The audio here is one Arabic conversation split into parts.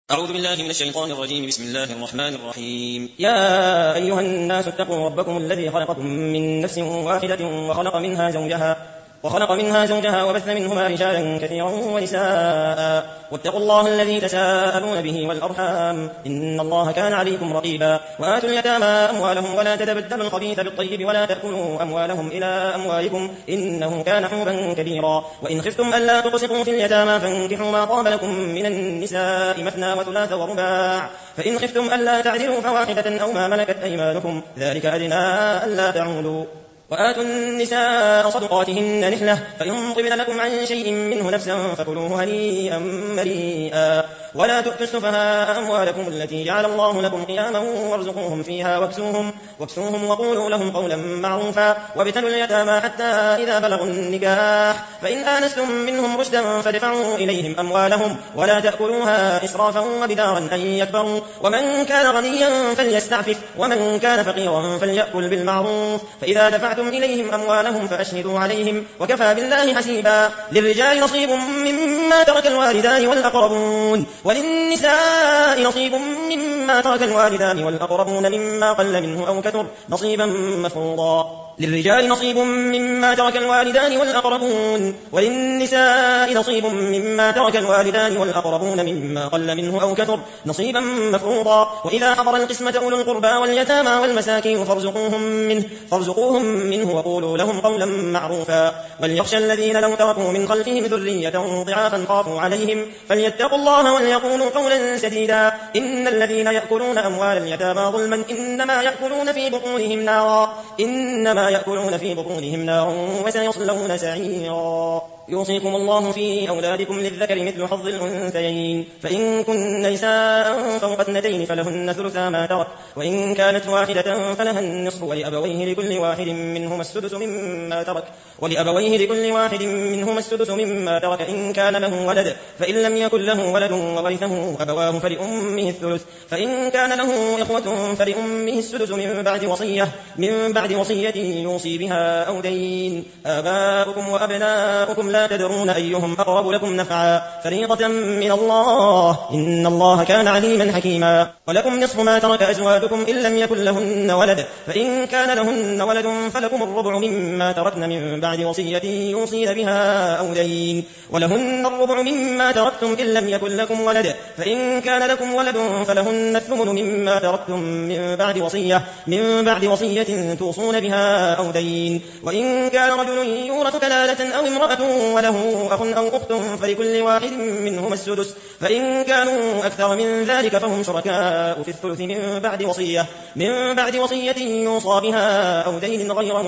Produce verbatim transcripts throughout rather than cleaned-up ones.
أعوذ بالله من الشيطان الرجيم. بسم الله الرحمن الرحيم. يا أيها الناس اتقوا ربكم الذي خلقكم من نفس واحدة وخلق منها زوجها وخلق منها زوجها وبث منهما رجالا كثيرا ونساء واتقوا الله الذي تساءلون به والأرحام إن الله كان عليكم رقيبا. وآتوا اليتامى أموالهم ولا تتبدلوا الخبيث بالطيب ولا تأكلوا أموالهم إلى أموالكم إنه كان حوبا كبيرا. وإن خفتم ألا تقسطوا في اليتامى فانكحوا ما طاب لكم من النساء مثنى وثلاث ورباع فإن خفتم ألا تعدلوا فواحدة أو ما ملكت أيمانكم ذلك أدنى ألا تعولوا. وآتوا النساء صدقاتهن نحلة فإن طبن لكم عن شيء منه نفسا فكلوه هنيئا مريئا. ولا تؤتوا السفهاء أموالكم التي جعل الله لكم قياما وارزقوهم فيها واكسوهم, واكسوهم وقولوا لهم قولا معروفا. وابتلوا اليتامى حتى إذا بلغوا النكاح فإن آنستم منهم رشدا فادفعوا إليهم أموالهم ولا تأكلوها إسرافا وبدارا أن يكبروا. ومن كان غنيا فليستعفف ومن كان فقيرا فليأكل بالمعروف. فإذا دفعتم إليهم أموالهم فأشهدوا عليهم وكفى بالله حسيبا. للرجال نصيب مما ترك الوالدان والأقربون وللنساء نصيب مما ترك الوالدان والأقربون مما قل منه أو كثر نصيبا مفروضا. للرجال نصيب مما ترك الوالدان والأقربون وللنساء نصيب مما ترك الوالدان والأقربون مما قل منه أو كثر نصيبا مفروضا. وإذا حضر القسمة أولو القربى واليتامى والمساكين فارزقوهم منه, فارزقوهم منه وقولوا لهم قولا معروفا. وليخشى الذين لو تركوا من خلفهم ذرية ضعافا خافوا عليهم فليتقوا الله وليقولوا قولا سديدا. إن الذين يأكلون أموال اليتامى ظلما إنما يأكلون في بطونهم نارا إنما يأكلون في بطونهم نارا وسيصلون سعيرا. يوصيكم الله في أولادكم للذكر مثل حظ الأنثيين فإن كن نساء فوق اثنتين فلهن ثلثا ما ترك وإن كانت واحدة فلها النصف ولأبويه لكل واحد منهما السدس مما ترك ولأبويه لكل واحد منهما السدس مما ترك إن كان له ولد فإن لم يكن له ولد وورثه أبواه فلأمه الثلث فإن كان له إخوة فلأمه السدس من بعد وصية من بعد وصية يوصي بها أو دين. آباؤكم وأبناؤكم لا تدرون أيهم أقرب لكم نفعا فريضة من الله إن الله كان عليما حكيما. ولكم نصف ما ترك أزواجكم إن لم يكن لهن ولد فإن كان لهن ولد فلكم الربع مما تركن من بعد وصية يوصين بها أو دين. ولهن الربع مما تركتم إن لم يكن لكم ولد فإن كان لكم ولد فلهن الثمن مما تركتم من بعد وصية من بعد وصية توصون بها أو دين. وإن كان رجل يورث كلالة أو امرأة وله أخ أو أخت فلكل واحد منهما السدس فإن كانوا أكثر من ذلك فهم شركاء في الثلث من بعد وصية من بعد وصية يوصى بها أو دين غير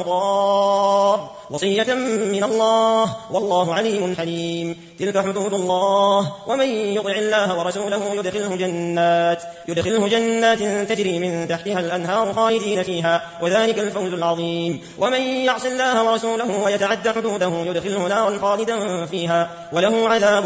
مضار وصية من الله والله عليم حليم. تلك حدود الله ومن يطع الله ورسوله يدخله جنات يدخله جنات تجري من تحتها الأنهار خالدين فيها وذلك الفوز العظيم. ومن يعص الله ورسوله ويتعد حدوده يدخله نارا خالدا فيها وله عذاب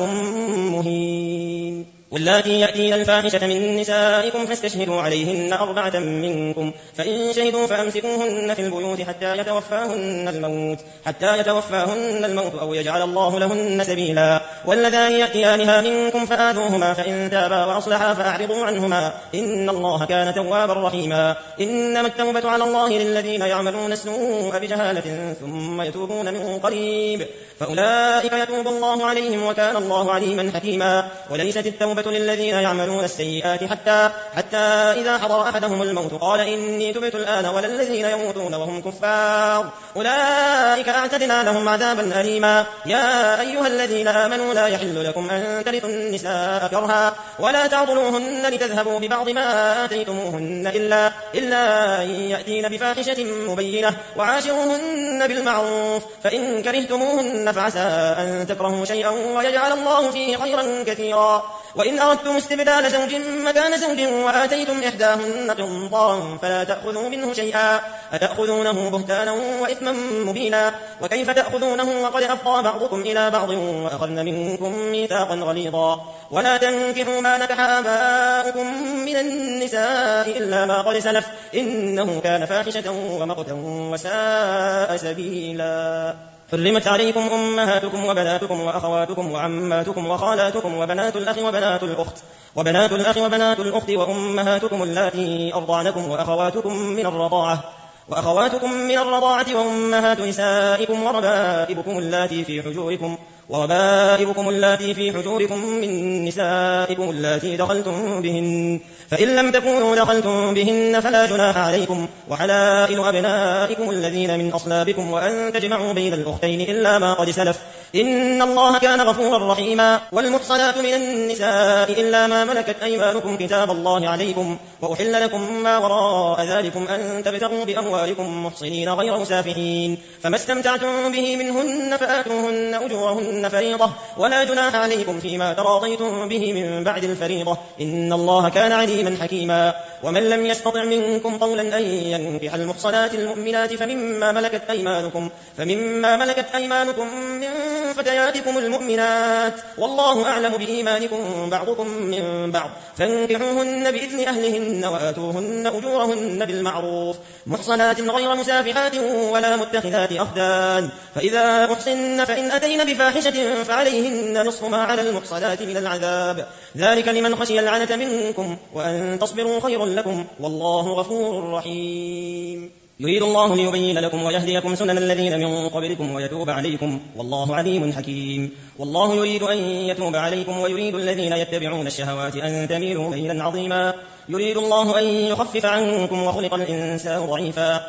مهين. واللاتي يأتين الفاحشة من نسائكم فاستشهدوا عليهن أربعة منكم فإن شهدوا فأمسكوهن في البيوت حتى يتوفاهن الموت حتى يتوفاهن الموت أو يجعل الله لهن سبيلا. واللذان يأتيانها منكم فآذوهما فإن تابا وأصلحا فأعرضوا عنهما إن الله كان توابا رحيما. إنما التوبة على الله للذين يعملون السوء بجهالة ثم يتوبون من قريب فأولئك يتوب الله عليهم وكان الله عليما حكيما. وليست التوبة للذين يعملون السيئات حتى حتى إذا حضر أحدهم الموت قال إني تبت الآن ولا الذين يموتون وهم كفار أولئك أعتدنا لهم عذابا أليما. يا أيها الذين آمنوا لا يحل لكم أن ترثوا النساء كرها ولا تعضلوهن لتذهبوا ببعض ما آتيتموهن إلا, إلا أن يأتين بفاحشة مبينة وعاشروهن بالمعروف فإن كرهتموهن فعسى أن تكرهوا شيئا ويجعل الله فيه خيرا كثيرا. وإن أردتم استبدال زوج مكان زوج وآتيتم إحداهن قنطارا فلا تأخذوا منه شيئا أتأخذونه بهتانا وإثما مبينا. وكيف تأخذونه وقد أفضى بعضكم إلى بعض وأخذن منكم ميثاقا غليظا. ولا تنكحوا ما نكح آباؤكم من النساء إلا ما قد سلف إنه كان فاحشة ومقتا وساء سبيلا. حرمت عليكم أمهاتكم وبناتكم وأخواتكم وعماتكم وخالاتكم وبنات الأخ وبنات الأخت وبنات الأخ وبنات الأخت وأمهاتكم اللاتي أرضعنكم وأخواتكم من الرضاعة وأخواتكم من الرضاعة وأمهات نسائكم وربائبكم اللاتي في حجوركم وربائبكم اللاتي في حجوركم من نسائكم اللاتي دخلتم بهن فإن لم تكونوا دخلتم بهن فلا جناح عليكم وحلائل أبنائكم الذين من أصلابكم وأن تجمعوا بين الأختين إلا ما قد سلف إن الله كان غفورا رحيما. والمحصنات من النساء إلا ما ملكت أيمانكم كتاب الله عليكم وأحل لكم ما وراء ذلكم أن تبتغوا بأموالكم محصنين غير مسافحين فما استمتعتم به منهن فآتوهن أجورهن فريضة ولا جناح عليكم فيما تراضيتم به من بعد الفريضة إن الله كان عليما حكيما. ومن لم يستطع منكم قولا أن ينكح المحصنات المؤمنات فمما ملكت أيمانكم فمما ملكت أيمانكم من فتياتكم المؤمنات والله أعلم بإيمانكم بعضكم من بعض فانكحوهن بإذن أهلهن وآتوهن أجورهن بالمعروف محصنات غير مسافحات ولا متخذات أخدان فإذا أحصن فإن أتين بفاحشة فعليهن نصف ما على المحصنات من العذاب ذلك لمن خشي العنة منكم وأن تصبروا خير لكم والله غفور رحيم. يريد الله ليبين لكم ويهديكم سنن الذين من قبلكم ويتوب عليكم والله عليم حكيم. والله يريد أن يتوب عليكم ويريد الذين يتبعون الشهوات أن تميلوا ميلا عظيما. يريد الله أن يخفف عنكم وخلق الإنسان ضعيفا.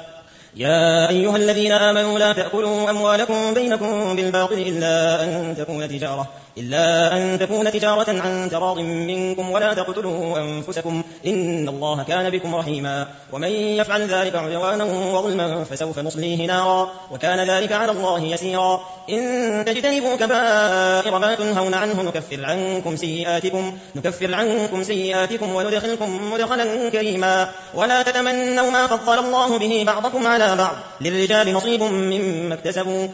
يا أيها الذين آمنوا لا تأكلوا أموالكم بينكم بالباطل إلا أن تكون تجارة إلا أن تكون تجارة عن تراض منكم ولا تقتلوا أنفسكم إن الله كان بكم رحيما. ومن يفعل ذلك عدوانا وظلما فسوف نصليه نارا وكان ذلك على الله يسيرا. إن تجتنبوا كبائر ما تنهون عنه نكفر عنكم سيئاتكم نكفر عنكم سيئاتكم وندخلكم مدخلا كريما. ولا تتمنوا ما فضل الله به بعضكم على بعض للرجال نصيب مما اكتسبوا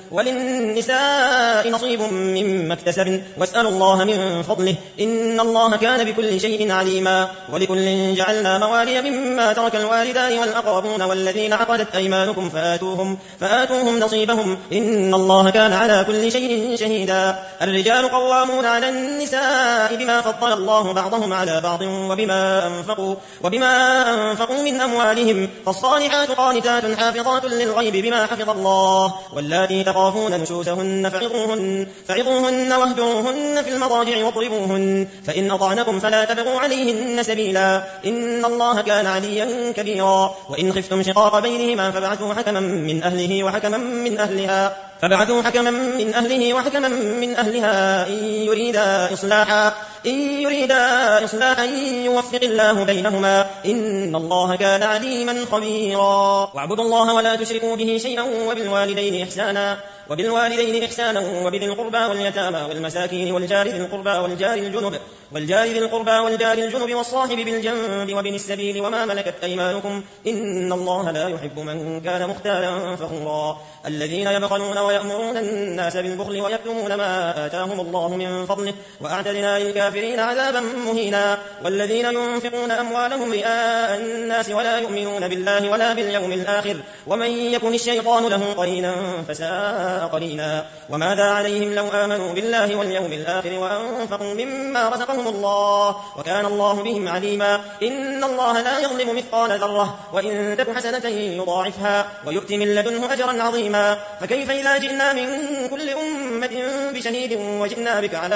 وللنساء نصيب مما اكتسبن واسألوا الله من فضله إن الله كان بكل شيء عليما. ولكل جعلنا موالي مما ترك الوالدان والأقربون والذين عقدت أيمانكم فآتوهم, فآتوهم نصيبهم إن الله كان على كل شيء شهيدا. الرجال قوامون على النساء بما فضل الله بعضهم على بعض وبما أنفقوا, وبما أنفقوا من أموالهم فالصالحات قانتات حافظات للغيب بما حفظ الله واللاتي تخافون نشوزهن فعظوهن, فعظوهن واهجروهن في المضاجع واضربوهن فإن أطعنكم فلا تبغوا عليهن سبيلا إن الله كان عليا كبيرا. وإن خفتم شقاق بينهما فابعثوا حكما من أهله وحكما من أهلها فبعثوا حكما من أهله وحكما من أهلها إن يريدا إصلاحا إن يريدا إصلاحا يوفق الله بينهما إن الله كان عليما خبيرا. واعبدوا الله ولا تشركوا به شيئا وبالوالدين إحسانا وبالوالدين إحسانا وبذي القربى واليتامى والمساكين والجار ذي القربى والجار الجنب والجار ذي القربى والجار الجنب والصاحب بالجنب وابن السبيل وما ملكت أيمانكم إن الله لا يحب من كان مختالا فخورا. الذين يبخلون ويأمرون الناس بالبخل ويكتمون ما آتاهم الله من فضله وأعتدنا للكافرين عذابا مهينا. والذين ينفقون أموالهم رئاء الناس ولا يؤمنون بالله ولا باليوم الآخر ومن يكن الشيطان له قرينا فساء قرينا. وماذا عليهم لو آمنوا بالله واليوم الآخر وأنفقوا مما رزقهم الله وكان الله بهم عليما. إن الله لا يظلم مثقال ذرة وإن تك حسنة يضاعفها ويؤتي من لدنه أجرا عظيما. فكيف إذا جئنا من كل أمة بشهيد وجئنا بك على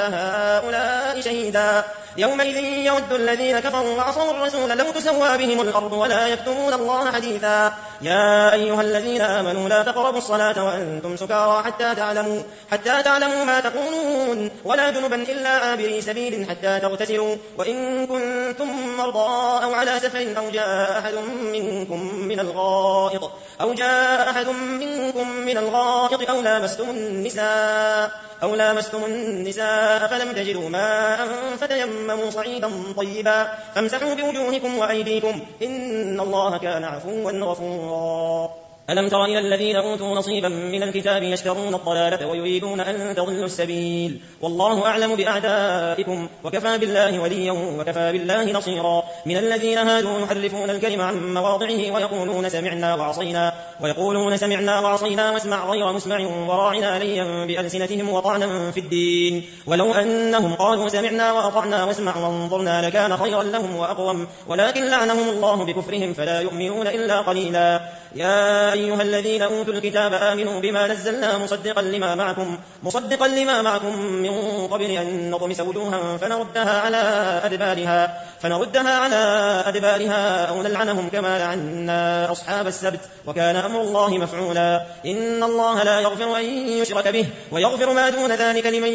هؤلاء شهيدا يومئذ يود الذين كفروا وعصوا الرسول لو تسوى بهم الأرض ولا يكتمون الله حديثا. يا أيها الذين آمنوا لا تقربوا الصلاة وأنتم سكارى حتى تعلموا, حتى تعلموا ما تقولون ولا جنبا إلا عابري سبيل حتى تغتسلوا وإن كنتم مرضى أو على سفر أو جاء أحد منكم من الغائط أو جاء أحد منكم من الغائط أو لامستم النساء أو لامستم النساء فلم تجدوا ماء فتيمموا صعيدا طيبا فامسحوا بوجوهكم وأيديكم إن الله كان عفوا غفورا. ألم تر إلى الذين أوتوا نصيبا من الكتاب يشترون الضلالة ويريدون أن تضلوا السبيل والله أعلم بأعدائكم وكفى بالله وليا وكفى بالله نصيرا. من الذين هادوا يحرفون الكلم عن مواضعه ويقولون سمعنا وعصينا ويقولون سمعنا وعصينا واسمع غير مسمع وراعنا ليا بألسنتهم وطعنا في الدين ولو أنهم قالوا سمعنا وأطعنا واسمع وانظرنا لكان خيرا لهم وأقوم ولكن لعنهم الله بكفرهم فلا يؤمنون إلا قليلا. يا أيها الذين أوتوا الكتاب آمنوا بما نزلنا مصدقا لما معكم مصدقا لما معكم من قبل أن نطمس وجوها فنردها على أدبارها فنردها على أدبارها أو نلعنهم كما لعنا أصحاب السبت وكان أمر الله مفعولا. إن الله لا يغفر أن يشرك به ويغفر ما دون ذلك لمن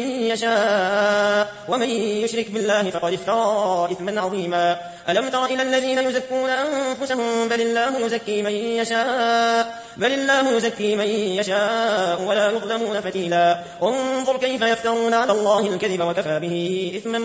يشاء ومن يشرك بالله فقد افترى إثما عظيما. ألم تر إلى الذين يزكون أنفسهم بل الله يزكي من يشاء بل الله يزكي من يشاء ولا يظلمون فتيلا. انظر كيف يفترون على الله الكذب وكفى به إثما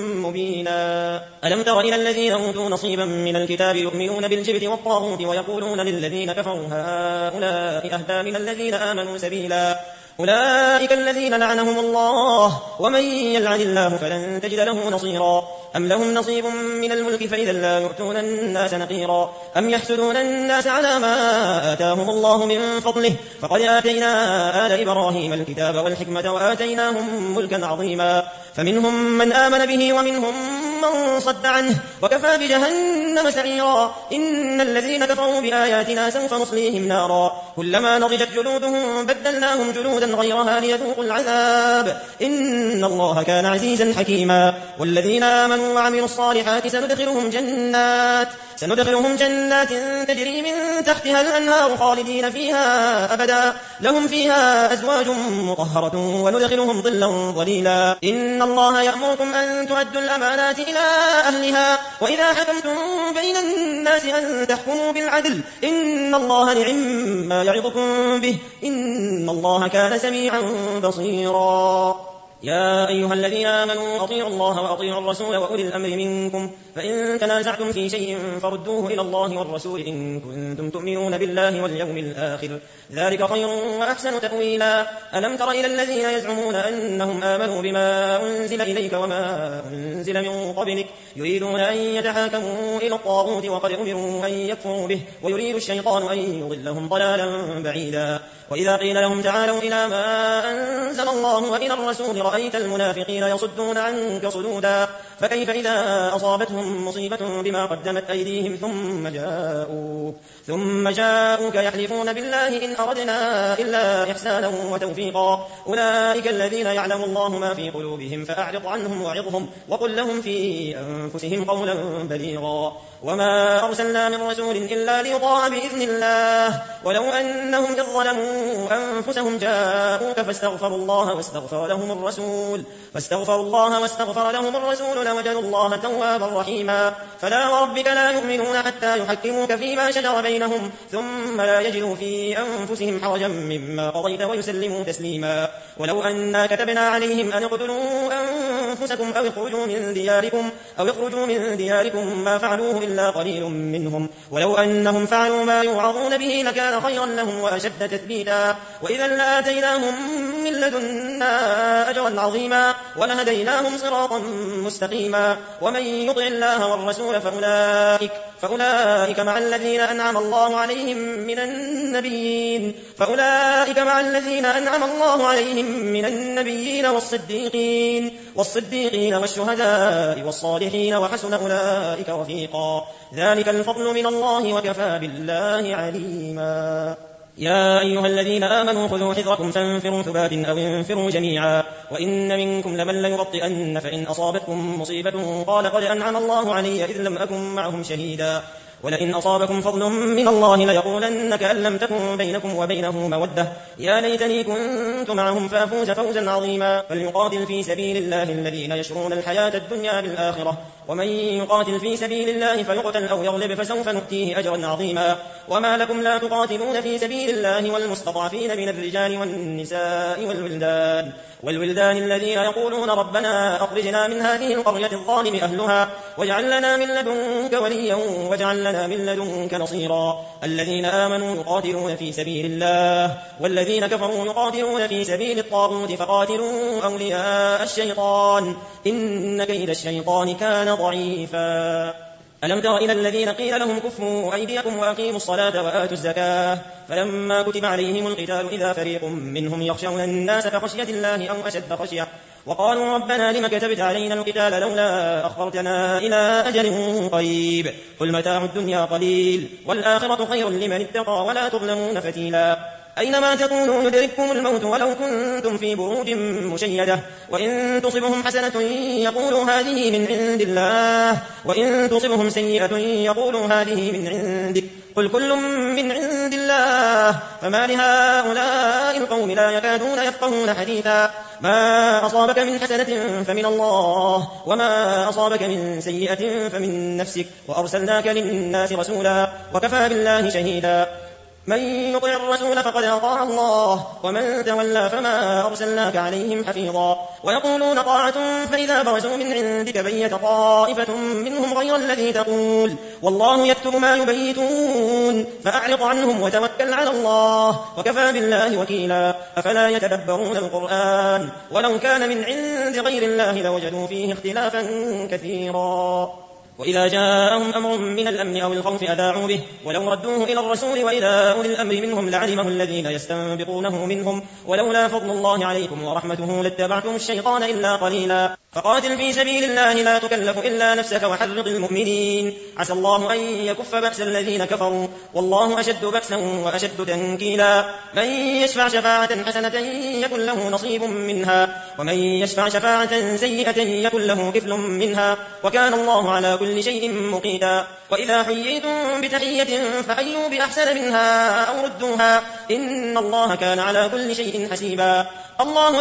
مبينا. ألم تر إلى الذين أوتوا نصيبا من الكتاب يؤمنون بالجبت والطاغوت ويقولون للذين كفروا هؤلاء أهدى من الذين آمنوا سبيلا. أولئك الذين لعنهم الله ومن يلعن الله فلن تجد له نصيرا. أم لهم نصيب من الملك فإذا لا يؤتون الناس نقيرا. أم يحسدون الناس على ما آتاهم الله من فضله فقد آتينا آل إبراهيم الكتاب والحكمة وآتيناهم ملكا عظيما. فمنهم من آمن به ومنهم من صد عنه وكفى بجهنم سعيرا. إن الذين كفروا بآياتنا سوف نصليهم نارا كلما نضجت جلودهم بدلناهم جلودا غيرها ليذوقوا العذاب إن الله كان عزيزا حكيما. والذين آمنوا وعملوا الصالحات سندخلهم جنات سندخلهم جنات تجري من تحتها الأنهار خالدين فيها أبدا لهم فيها أزواج مطهرة وندخلهم ظلا ظليلا. إن الله يأمركم أن تؤدوا الأمانات إلى أهلها وإذا حكمتم بين الناس أن تحكموا بالعدل إن الله نعم ما يعظكم به إن الله كان سميعا بصيرا. يا أيها الذين آمنوا أطيعوا الله وأطيعوا الرسول وأولي الأمر منكم فإن تنازعتم في شيء فردوه إلى الله والرسول إن كنتم تؤمنون بالله واليوم الآخر ذلك خير وأحسن تأويلا. ألم تر إلى الذين يزعمون أنهم آمنوا بما أنزل إليك وما أنزل من قبلك يريدون أن يتحاكموا إلى الطاغوت وقد أمروا أن يكفروا به ويريد الشيطان أن يضلهم ضلالا بعيدا. وإذا قيل لهم تعالوا إلى ما أنزل الله وإلى الرسول رأيت المنافقين يصدون عنك صدودا. فكيف إذا أصابتهم مصيبة بما قدمت أيديهم ثم جاءوك ثم جاءوك يحلفون بالله إن أردنا إلا إحسانا وتوفيقا. أولئك الذين يعلم الله ما في قلوبهم فأعرض عنهم وعظهم وقل لهم في أنفسهم قولا بليغا. وما أرسلنا من رسول إلا ليطاع بإذن الله ولو أنهم إذ ظلموا أنفسهم جاءوك فاستغفروا الله واستغفر لهم الرسول فاستغفروا الله واستغفر لهم الرسول لوجدوا الله توابا رحيما. فلا وربك لا يؤمنون حتى يحكموك فيما شجر بينهم ثم لا يجدوا في أنفسهم حرجا مما قضيت ويسلموا تسليما. ولو أنا كتبنا عليهم أن اقتلوا أنفسكم أو اخرجوا من دياركم أو اخرجوا من دياركم ما فعلوه إلا قليل منهم ولو أنهم فعلوا ما يوعظون به لكان خيرا لهم وأشد تثبيتا. وإذا لآتيناهم من لدنا أجرا عظيما ولهديناهم صراطا مستقيما. ومن يطع الله والرسول فأولئك, فأولئك مع الذين أنعم الله عليهم من النبيين فأولئك مع الذين أنعم الله عليهم من النبيين والصديقين والصديقين والشهداء والصالحين وحسن أولئك رفيقا. ذلك الفضل من الله وكفى بالله عليما. يا أيها الذين آمنوا خذوا حذركم فانفروا ثبات أو انفروا جميعا. وإن منكم لمن ليبطئن فإن أصابتكم مصيبة قال قد أنعم الله علي إذ لم أكن معهم شهيدا ولئن أصابكم فضل من الله ليقولن كأن لم تكن بينكم وبينه مودة يا ليتني كنت معهم فأفوز فوزا عظيما. فليقاتل في سبيل الله الذين يشرون الحياة الدنيا بالآخرة ومن يقاتل في سبيل الله فيقتل أو يغلب فسوف نؤتيه أجرا عظيما. وما لكم لا تقاتلون في سبيل الله والمستضعفين من الرجال والنساء والولدان والولدان الذين يقولون ربنا أخرجنا من هذه القرية الظالم أهلها واجعل لنا من لدنك وليا واجعل لنا من لدنك نصيرا. الذين آمنوا يقاتلون في سبيل الله والذين كفروا يقاتلون في سبيل الطاغوت فقاتلوا أولياء الشيطان إن كيد الشيطان كان ضعيفا. ألم تر إلى الذين قيل لهم كفوا أيديكم وأقيموا الصلاة وآتوا الزكاة فلما كتب عليهم القتال إذا فريق منهم يخشون الناس كخشية الله أو أشد خشية وقالوا ربنا لم كتبت علينا القتال لولا أخرتنا إلى أجل قريب قل متاع الدنيا قليل والآخرة خير لمن اتقى ولا تظلمون فتيلا أينما تكونوا يدرككم الموت ولو كنتم في بروج مشيدة وإن تصبهم حسنة يقولوا هذه من عند الله وإن تصبهم سيئة يقولوا هذه من عندك قل كل من عند الله فما لهؤلاء القوم لا يكادون يفقهون حديثا ما أصابك من حسنة فمن الله وما أصابك من سيئة فمن نفسك وأرسلناك للناس رسولا وكفى بالله شهيدا من يطع الرسول فقد أطاع الله ومن تولى فما أرسلناك عليهم حفيظا ويقولون طاعة فإذا برزوا من عندك بيت طائفة منهم غير الذي تقول والله يكتب ما يبيتون فأعرض عنهم وتوكل على الله وكفى بالله وكيلا أفلا يتدبرون القرآن ولو كان من عند غير الله لوجدوا فيه اختلافا كثيرا وإذا جاءهم أمر من الأمن أو الخوف أذاعوا به ولو ردوه إلى الرسول وإلى أولي الأمر منهم لعلمه الذين يستنبطونه منهم ولولا فضل الله عليكم ورحمته لاتبعتم الشيطان إلا قليلا فقاتل في سبيل الله لا تكلف إلا نفسك وحرض المؤمنين عسى الله أن يكف بأس الذين كفروا والله أشد بأسا وأشد تنكيلا من يشفع شفاعة حسنة يكن له نصيب منها ومن يشفع شفاعة سيئة يكن له كفل منها وكان الله على كل شيء مقيتا وإذا حييتم بتحية فحيوا بأحسن منها أو ردوها إن الله كان على كل شيء حسيبا الله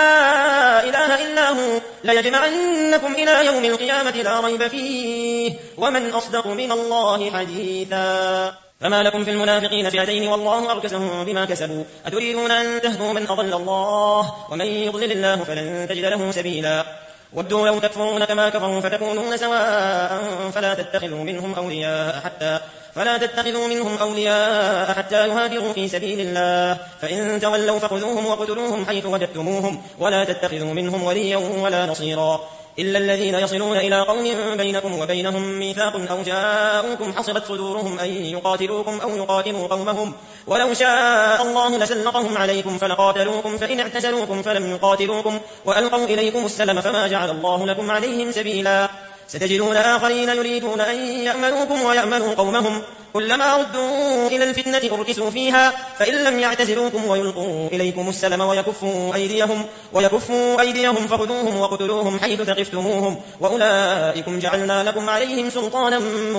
لا إله إلا هو ليجمعنكم إلى يوم القيامة لا ريب فيه ومن أصدق من الله حديثا فما لكم في المنافقين فئتين والله أركسهم بما كسبوا أتريدون أن تهدوا من أضل الله ومن يضلل الله فلن تجد له سبيلا ودوا لو تكفرون كما كفروا فتكونون سواء فلا تتخذوا منهم أولياء حتى فلا تتخذوا منهم أولياء حتى يهاجروا في سبيل الله فإن تولوا فخذوهم وقتلوهم حيث وجدتموهم ولا تتخذوا منهم وليا ولا نصيرا إلا الذين يصلون إلى قوم بينكم وبينهم ميثاق أو جاءوكم حصبت صدورهم أن يقاتلوكم أو يقاتلوا قومهم ولو شاء الله لسلطهم عليكم فلقاتلوكم فإن اعتزلوكم فلم يقاتلوكم وألقوا إليكم السلم فما جعل الله لكم عليهم سبيلا ستجدون آخرين يريدون أن يأمنوكم ويأمنوا قومهم كلما ردوا إلى الفتنة أركسوا فيها فإن لم يعتزلوكم ويلقوا إليكم السلم ويكفوا أيديهم, ويكفوا أيديهم فخذوهم وقتلوهم حيث ثقفتموهم وأولئكم جعلنا لكم عليهم سلطانا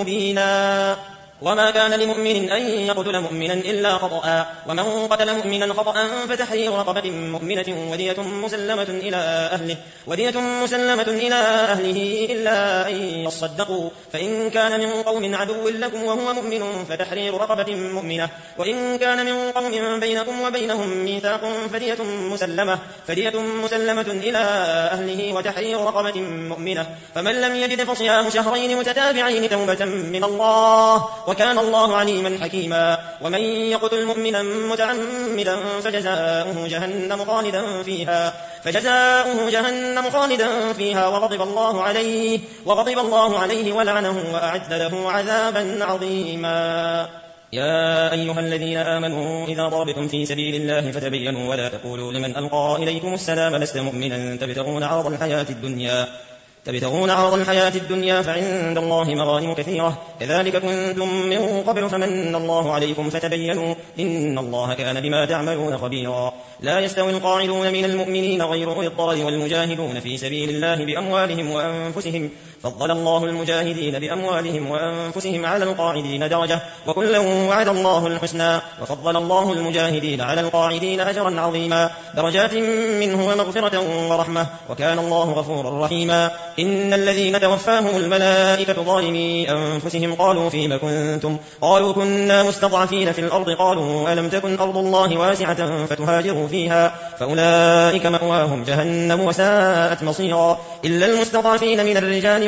مبينا وما كان لمؤمن أن يقتل مؤمنا إلا خطأ ومن قتل مؤمنا خطأ فتحرير رقبة مؤمنة ودية مسلمة إلى أهله ودية مسلمة إلى أهله إلا أن يصدقوا فإن كان من قوم عدو لكم وهو مؤمن فتحرير رقبة مؤمنة وإن كان من قوم بينكم وبينهم ميثاق فدية مسلمة فدية مسلمة إلى أهله وتحرير رقبة مؤمنة فمن لم يجد فصيام شهرين متتابعين توبة من الله وكان الله عليما حكيما ومن يقتل مؤمنا متعمدا فجزاؤه جهنم خالدا فيها فجزاؤه جهنم خالدا فيها وغضب الله عليه وغضب الله عليه ولعنه وأعد له عذابا عظيما يا أيها الذين آمنوا إذا ضربتم في سبيل الله فتبينوا ولا تقولوا لمن ألقى إليكم السلام لست مؤمنا تبتغون عرض الحياة الدنيا تبتغون عرض الحياة الدنيا فعند الله مغانم كثيرة كذلك كنتم من قبل فمن الله عليكم فتبينوا إن الله كان بما تعملون خبيرا لا يستوي القاعدون من المؤمنين غير أولي الضرر والمجاهدون في سبيل الله بأموالهم وأنفسهم فضل الله المجاهدين بأموالهم وأنفسهم على القاعدين درجة وكلا وعد الله الحسنى وفضل الله المجاهدين على القاعدين أجرا عظيما درجات منه ومغفرة ورحمة وكان الله غفورا رحيما إن الذين توفاهم الملائكة ظالمي أنفسهم قالوا فيما كنتم قالوا كنا مستضعفين في الأرض قالوا ألم تكن أرض الله واسعة فتهاجروا فيها فأولئك مأواهم جهنم وساءت مصيرا إلا المستضعفين من الرجال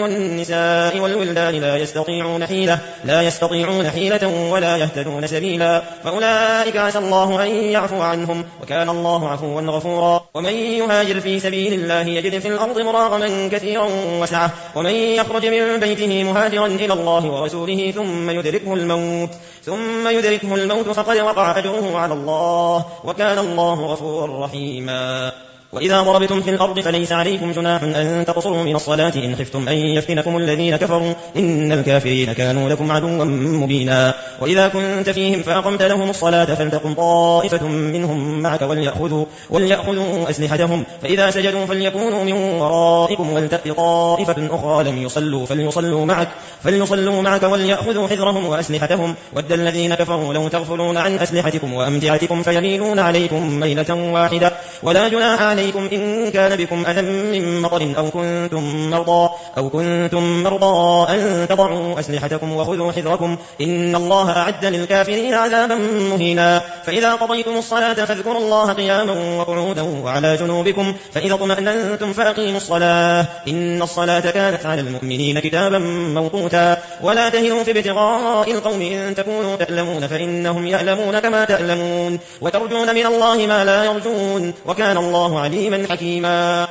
والنساء والولدان لا يستطيعون حيلة لا يستطيعون حيلة ولا يهتدون سبيلا فأولئك عسى الله أن يعفو عنهم وكان الله عفوا غفورا ومن يهاجر في سبيل الله يجد في الأرض مراغما كثيرا وسعة ومن يخرج من بيته مهاجرا إلى الله ورسوله ثم يدركه الموت ثم يدركه الموت فقد وقع أجره على الله وكان الله غفورا رحيما وإذا ضربتم في الأرض فليس عليكم جناح أن تقصروا من الصلاة إن خفتم أن يفتنكم الذين كفروا إن الكافرين كانوا لكم عدوا مبينا وإذا كنت فيهم فأقمت لهم الصلاة فلتقم طائفة منهم معك وليأخذوا, وليأخذوا أسلحتهم فإذا سجدوا فليكونوا من ورائكم ولتأت طائفة أخرى لم يصلوا فليصلوا معك, فليصلوا معك وليأخذوا حذرهم وأسلحتهم ود الذين كفروا لو تغفلون عن أسلحتكم وأمتعتكم فيميلون عليكم ميلة واحدة ولا جناح عليكم إن كان بكم أذى من مطر أو كنتم مرضى, أو كنتم مرضى أن تضعوا أسلحتكم وخذوا حذركم إن الله أعد للكافرين عذابا مهينا فإذا قضيتم الصلاة فاذكروا الله قياما وقعودا وعلى جنوبكم فإذا اطمأننتم فأقيموا الصلاة إن الصلاة كانت على المؤمنين كتابا موقوتا ولا تهنوا في ابتغاء القوم إن تكونوا تألمون فإنهم يألمون كما تألمون وترجون من الله ما لا يرجون وكان الله عليما حكيما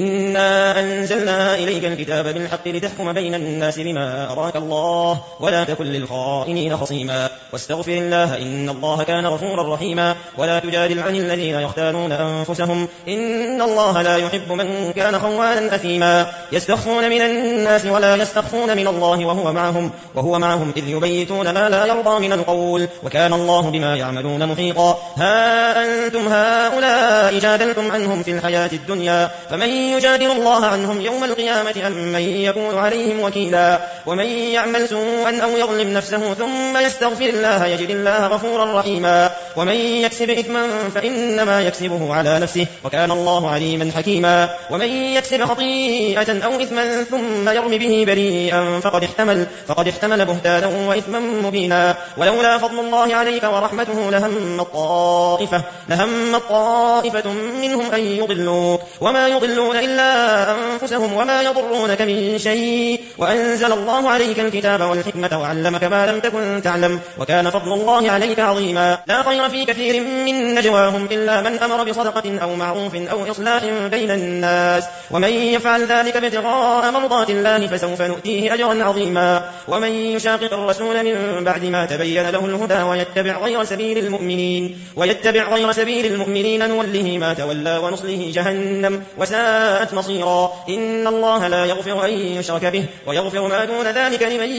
إنا أنزلنا إليك الكتاب بالحق لتحكم بين الناس بما أراك الله ولا تكن للخائنين خصيما واستغفر الله إن الله كان غفورا رحيما ولا تجادل عن الذين يختارون أنفسهم إن الله لا يحب من كان خوانا أثيما يستخفون من الناس ولا يستخفون من الله وهو معهم, وهو معهم إذ يبيتون ما لا يرضى من القول وكان الله بما يعملون محيطا ها أنتم هؤلاء جادلتم عنهم في الحياة الدنيا فمن يجادل الله عنهم يوم القيامة أم من يكون عليهم وكيلا ومن يعمل سوءا أو يظلم نفسه ثم يستغفر الله يجد الله غفورا رحيما ومن يكسب إثما فإنما يكسبه على نفسه وكان الله عليما حكيما ومن يكسب خطيئة أو إثما ثم يرم به بريئا فقد احتمل, فقد احتمل بهتانا وإثما مبينا ولولا فضل الله عليك ورحمته لهم الطائفة, لهم الطائفة منهم أن يضلوك وما يضلون إلا أنفسهم وما يضرونك من شيء وأنزل الله عليك الكتاب والحكمة وعلمك ما لم تكن تعلم وكان فضل الله عليك عظيما لا خير في كثير من نجواهم إلا من أمر بصدقة أو معروف أو إصلاح بين الناس ومن يفعل ذلك ابتغاء مرضات الله فسوف نؤتيه أجرا عظيما ومن يشاقق الرسول من بعد ما تبين له الهدى ويتبع غير سبيل المؤمنين ويتبع غير سبيل المؤمنين نوله ما تولى ونصله جهنم وساءت مصيرا إن الله لا يغفر أن يشرك به ويغفر ما دون ذلك لمن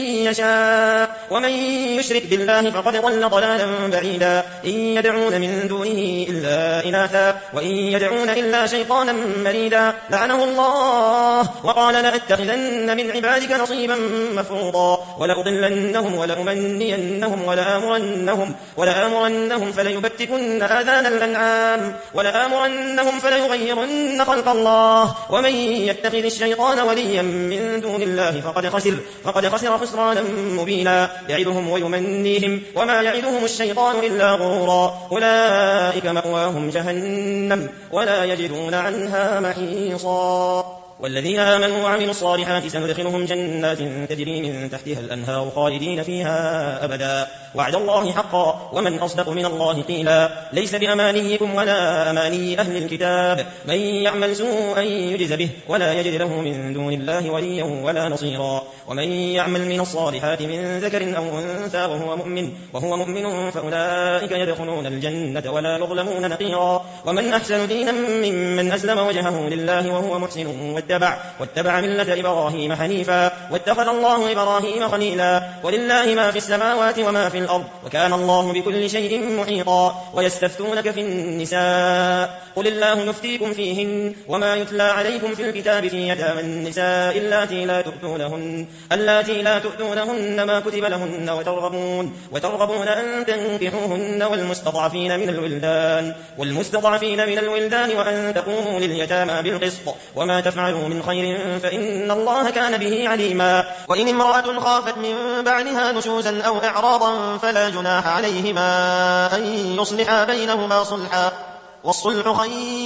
يشاء ومن يشرك بالله فقد ضل ضلالا بعيدا إن يدعون من دونه إلا إناثا وإن يدعون إلا شيطانا مريدا لعنه الله وقال لأتخذن من عبادك نصيبا مفروضا ولأضلنهم ولأمنينهم ولآمرنهم, ولآمرنهم فليبتكن آذان الأنعام ولآمرنهم فليغيرن خلق الله ومن يتخذ الشيطان وليا من دون الله فقد خسر, فقد خسر خسرانا مبينا يعدهم ويمنيهم وما يعدهم الشيطان إلا غرورا أولئك مأواهم جهنم ولا يجدون عنها محيصا والذين آمنوا وعملوا الصالحات سندخلهم جنات تجري من تحتها الأنهار خالدين فيها أبدا وعد الله حقا ومن أصدق من الله قيلا ليس بأمانيكم ولا أماني أهل الكتاب من يعمل سوءا يجز به ولا يجد له من دون الله وليا ولا نصيرا ومن يعمل من الصالحات من ذكر أو أنثى وهو مؤمن, وهو مؤمن فأولئك يدخلون الجنة ولا يظلمون نقيرا ومن أحسن دينا ممن أسلم وجهه لله وهو محسن واتبع, واتبع ملة إبراهيم حنيفا واتخذ الله إبراهيم خليلا ولله ما في السماوات وما في الأرض وكان الله بكل شيء محيطا ويستفتونك في النساء قل الله يفتيكم فيهن وما يتلى عليكم في الكتاب في يتامى النساء اللاتي لا تؤتونهن, اللاتي لا تؤتونهن ما كتب لهن وترغبون, وترغبون أن تنكحوهن والمستضعفين من الولدان, والمستضعفين من الولدان وأن تقوموا لليتامى بالقسط وما تفعلوا من خير فإن الله كان به عليما وإن امرأة خافت من بعدها نشوزا أو إعراضا فلا جناح عليهما أن يصلحا بينهما صلحا والصلح خير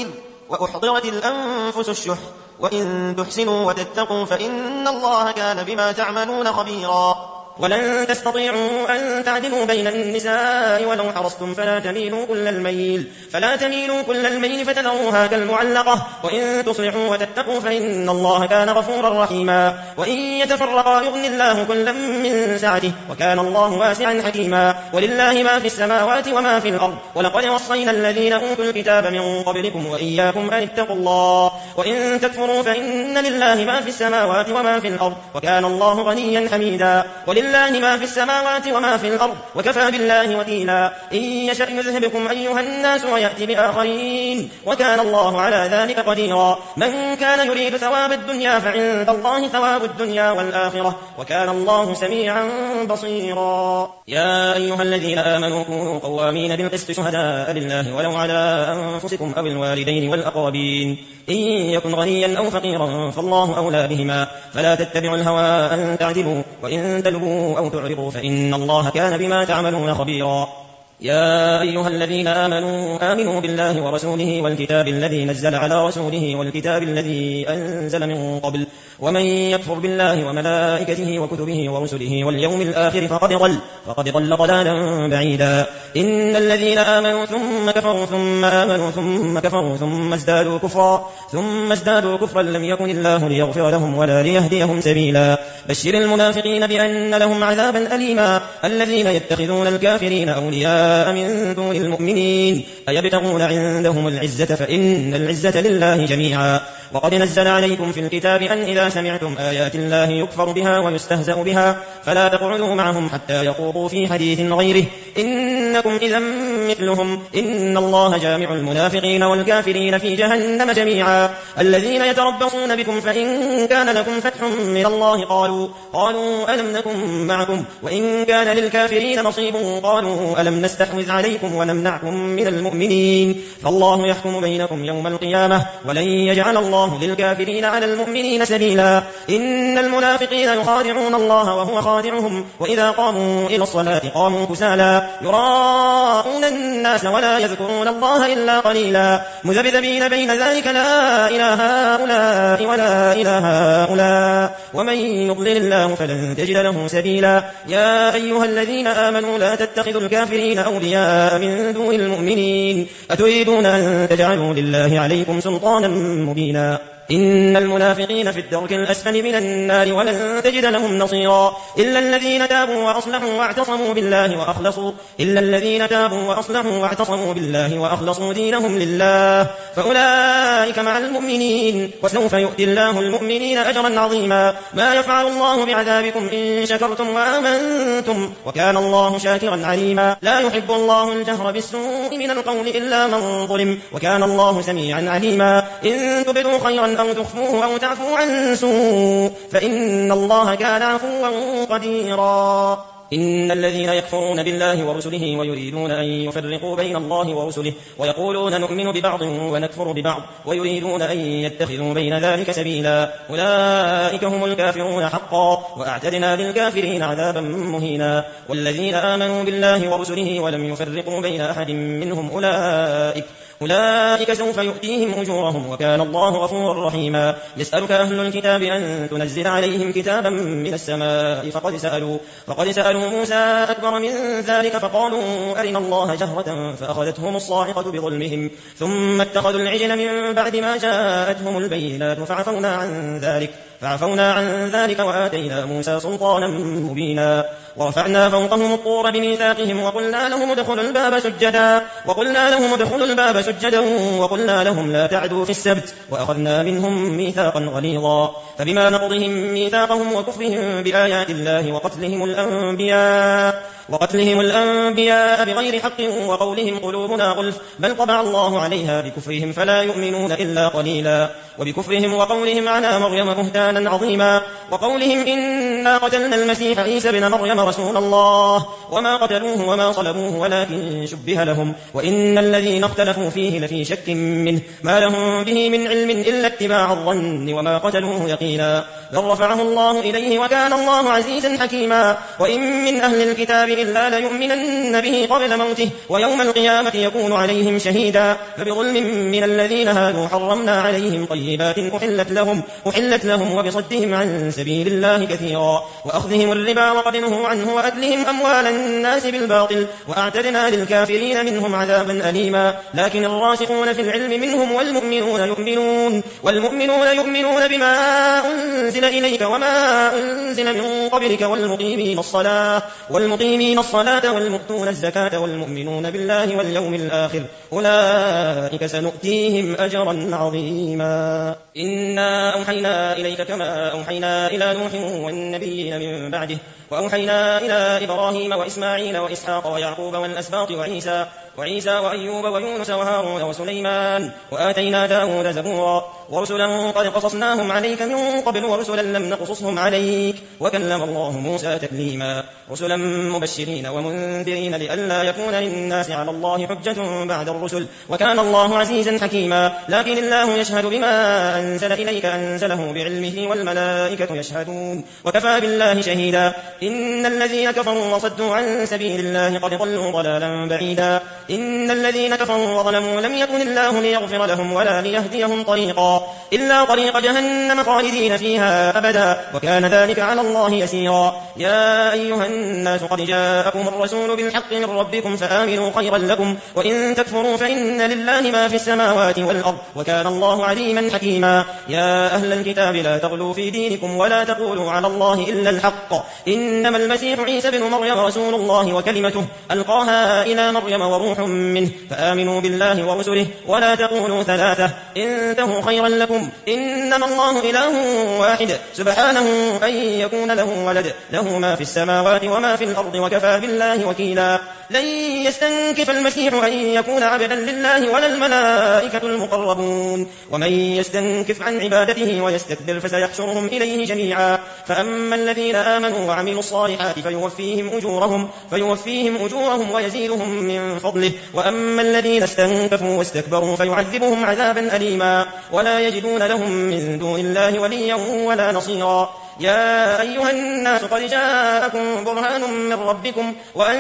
وأحضرت الأنفس الشح وإن تحسنوا وتتقوا فإن الله كان بما تعملون خبيرا. ولن تستطيعوا أن تعدلوا بين النساء ولو حرصتم فلا تميلوا كل الميل فلا تميلوا كل الميل فتذروها كالمعلقة وإن تصلحوا وتتقوا فإن الله كان غفورا رحيما. وإن يتفرقا يغني الله كلا من سعته وكان الله واسعا حكيما. ولله ما في السماوات وما في الأرض ولقد وصينا الذين أوتوا الكتاب من قبلكم وإياكم أن اتقوا الله وإن تكفروا فإن لله ما في السماوات وما في الأرض وكان الله غنيا حميدا. ولله ما في السماوات وما في الأرض وكفى بالله وكيلا. إن يشأ يذهبكم أيها الناس ويأتي بآخرين وكان الله على ذلك قديرا. من كان يريد ثواب الدنيا فعند الله ثواب الدنيا والآخرة وكان الله سميعا بصيرا. يا أيها الذين آمنوا كونوا قوامين بالقسط شهداء لله ولو على أنفسكم أو الوالدين والأقربين إن يكن غنيا أو فقيرا فالله أولى بهما فلا تتبعوا الهوى أن تعدلوا وإن تلووا أو تعرضوا فإن الله كان بما تعملون خبيرا. يا أيها الذين آمنوا آمنوا بالله ورسوله والكتاب الذي نزل على رسوله والكتاب الذي أنزل من قبل ومن يكفر بالله وملائكته وكتبه ورسله واليوم الآخر فقد ضل فقد ضل ضلالا بعيدا. إن الذين آمنوا ثم كفروا ثم آمنوا ثم كفروا ثم ازدادوا كفرا ثم ازدادوا كفرا لم يكن الله ليغفر لهم ولا ليهديهم سبيلا. بشر المنافقين بأن لهم عذابا أليما. الذين يتخذون الكافرين أولياء من دون المؤمنين أيبتغون عندهم العزة فإن العزة لله جميعا. وقد نزل عليكم في الكتاب أن إذا سمعتم آيات الله يكفر بها ويستهزأ بها فلا تقعدوا معهم حتى يخوضوا في حديث غيره إنكم إذا مثلهم إن الله جامع المنافقين والكافرين في جهنم جميعا. الذين يتربصون بكم فإن كان لكم فتح من الله قالوا قالوا ألم نكن معكم وإن كان للكافرين نصيب قالوا ألم نستحوذ عليكم ونمنعكم من المؤمنين فالله يحكم بينكم يوم القيامة ولن يجعل الله للكافرين على المؤمنين سبيلا. إن المنافقين يخادعون الله وهو خادعهم وإذا قاموا إلى الصلاة قاموا كسالى يراءون الناس ولا يذكرون الله إلا قليلا مذبذبين بين ذلك لا إله هؤلاء ولا إله هؤلاء ومن يضلل الله فلن تجد له سبيلا. يا أيها الذين آمنوا لا تتخذوا الكافرين أولياء من دون المؤمنين أتريدون أن تجعلوا لله عليكم سلطانا مبينا. إن المنافقين في الدرك الأسفل من النار ولن تجد لهم نصيرا إلا الذين تابوا وأصلحوا واعتصموا بالله وأخلصوا إلا الذين تابوا وأصلحوا واعتصموا بالله وأخلصوا دينهم لله فأولئك مع المؤمنين وسوف يؤتي الله المؤمنين أجرا عظيما. ما يفعل الله بعذابكم إن شكرتم وآمنتم وكان الله شاكرا عليما. لا يحب الله الجهر بالسوء من القول إلا من ظلم وكان الله سميعا عليما. إن تبدوا خيرا أو تخفوه أو تعفوا عن سوء فإن الله كان عفوا قديرا. إن الذين يكفرون بالله ورسله ويريدون أن يفرقوا بين الله ورسله ويقولون نؤمن ببعض ونكفر ببعض ويريدون أن يتخذوا بين ذلك سبيلا أولئك هم الكافرون حقا وأعتدنا للكافرين عذابا مهينا. والذين آمنوا بالله ورسله ولم يفرقوا بين أحد منهم أولئك أولئك سوف يؤتيهم أجورهم وكان الله غفورا رحيما. يسألك أهل الكتاب أن تنزل عليهم كتابا من السماء فقد سألوا, فقد سألوا موسى أكبر من ذلك فقالوا أرنا الله جهرة فأخذتهم الصاعقة بظلمهم ثم اتخذوا العجل من بعد ما جاءتهم البينات فعفونا عن ذلك فعفونا عن ذلك وآتينا موسى سلطانا مبينا. ورفعنا فوقهم الطور بميثاقهم وقلنا لهم ادخلوا الباب سجدا وقلنا لهم ادخلوا الباب سجدا وقلنا لهم لا تعدوا في السبت وأخذنا منهم ميثاقا غليظا. فبما نقضهم ميثاقهم وكفرهم بآيات الله وقتلهم الأنبياء وقتلهم الأنبياء بغير حق وقولهم قلوبنا غلف بل طبع الله عليها بكفرهم فلا يؤمنون إلا قليلا. وبكفرهم وقولهم على مريم بهتانا عظيما وقولهم إنا قتلنا المسيح عيسى بن مريم رسول الله وما قتلوه وما صلبوه ولكن شبه لهم وإن الذين اختلفوا فيه لفي شك منه ما لهم به من علم إلا اتباع الظن وما قتلوه يقينا بل رفعه الله إليه وكان الله عزيزا حكيما وإن من أهل الكتاب إلا ليؤمنن به قبل موته ويوم القيامة يكون عليهم شهيدا فبظلم من الذين هادوا حرمنا عليهم طيبات أحلت لهم, أحلت لهم وبصدهم عن سبيل الله كثيرا وأخذهم الربا وقد نهوا عنه وأكلهم أموال الناس بالباطل وأعتدنا للكافرين منهم عذابا أليما لكن الراسخون في العلم منهم والمؤمنون يؤمنون, والمؤمنون يؤمنون بما أنزل إليك وما أنزل من قبلك والمقيمين الصلاة, والمقيمين الصلاة والمؤتون الزكاة والمؤمنون بالله واليوم الآخر أولئك سنؤتيهم أجرا عظيما إنا أوحينا إليك كما أوحينا إلى نوح والنبيين من بعده وأوحينا إلى إبراهيم وإسماعيل وإسحاق ويعقوب والأسباط وعيسى وعيسى وأيوب ويونس وهارون وسليمان وآتينا داود زبورا ورسلا قد قصصناهم عليك من قبل ورسلا لم نقصصهم عليك وكلم الله موسى تكليما رسلا مبشرين ومنذرين لئلا يكون للناس على الله حجة بعد الرسل وكان الله عزيزا حكيما لكن الله يشهد بما أنزل إليك أنزله بعلمه والملائكة يشهدون وكفى بالله شهيدا إن الذين كفروا وصدوا عن سبيل الله قد ضلوا ضلالا بعيدا إن الذين كفروا وظلموا لم يكن الله ليغفر لهم ولا ليهديهم طريقا إلا طريق جهنم خالدين فيها أبدا وكان ذلك على الله يسيرا يا أيها الناس قد جاءكم الرسول بالحق من ربكم فآمنوا خيرا لكم وإن تكفروا فإن لله ما في السماوات والأرض وكان الله عليما حكيما يا أهل الكتاب لا تغلوا في دينكم ولا تقولوا على الله إلا الحق إنما المسيح عيسى بن مريم رسول الله وكلمته ألقاها إلى مريم وروح منه فآمنوا بالله ورسله ولا تقولوا ثلاثة انتهوا خيرا لكم إنما الله إله واحد سبحانه أن يكون له ولد له ما في السماوات وما في الأرض وكفى بالله وكيلا لن يستنكف المسيح أن يكون عبدا لله ولا الملائكة المقربون ومن يستنكف عن عبادته ويستكبر فسيحشرهم إليه جميعا فأما الذين آمنوا وعملوا الصالحات فيوفيهم أجورهم, فيوفيهم أجورهم ويزيدهم من فضله وأما الذين استنكفوا واستكبروا فيعذبهم عذابا أليما ولا يجدون لهم من دون الله وليا ولا نصيرا يا أيها الناس قد جاءكم برهان من ربكم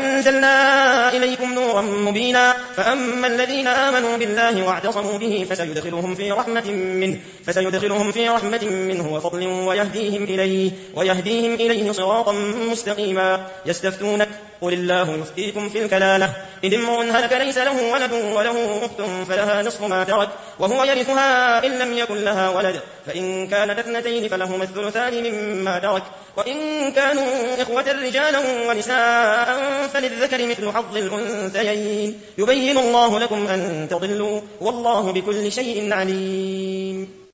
وأنزلنا إليكم نورا مبينا فأما الذين آمنوا بالله واعتصموا به فسيدخلهم في رحمة منه فسيدخلهم في رحمة منه وفضل ويهديهم إليه ويهديهم إليه صراطا مستقيما يستفتونك قل الله يفتيكم في الكلالة إن امرؤ هلك ليس له ولد وله أخت فلها نصف ما ترك وهو يرثها إن لم يكن لها ولد فإن كانت اثنتين فلهما الثلثان مما ترك وإن كانوا إخوة رجالا ونساء فللذكر مثل حظ الأنثيين يبين الله لكم أن تضلوا والله بكل شيء عليم.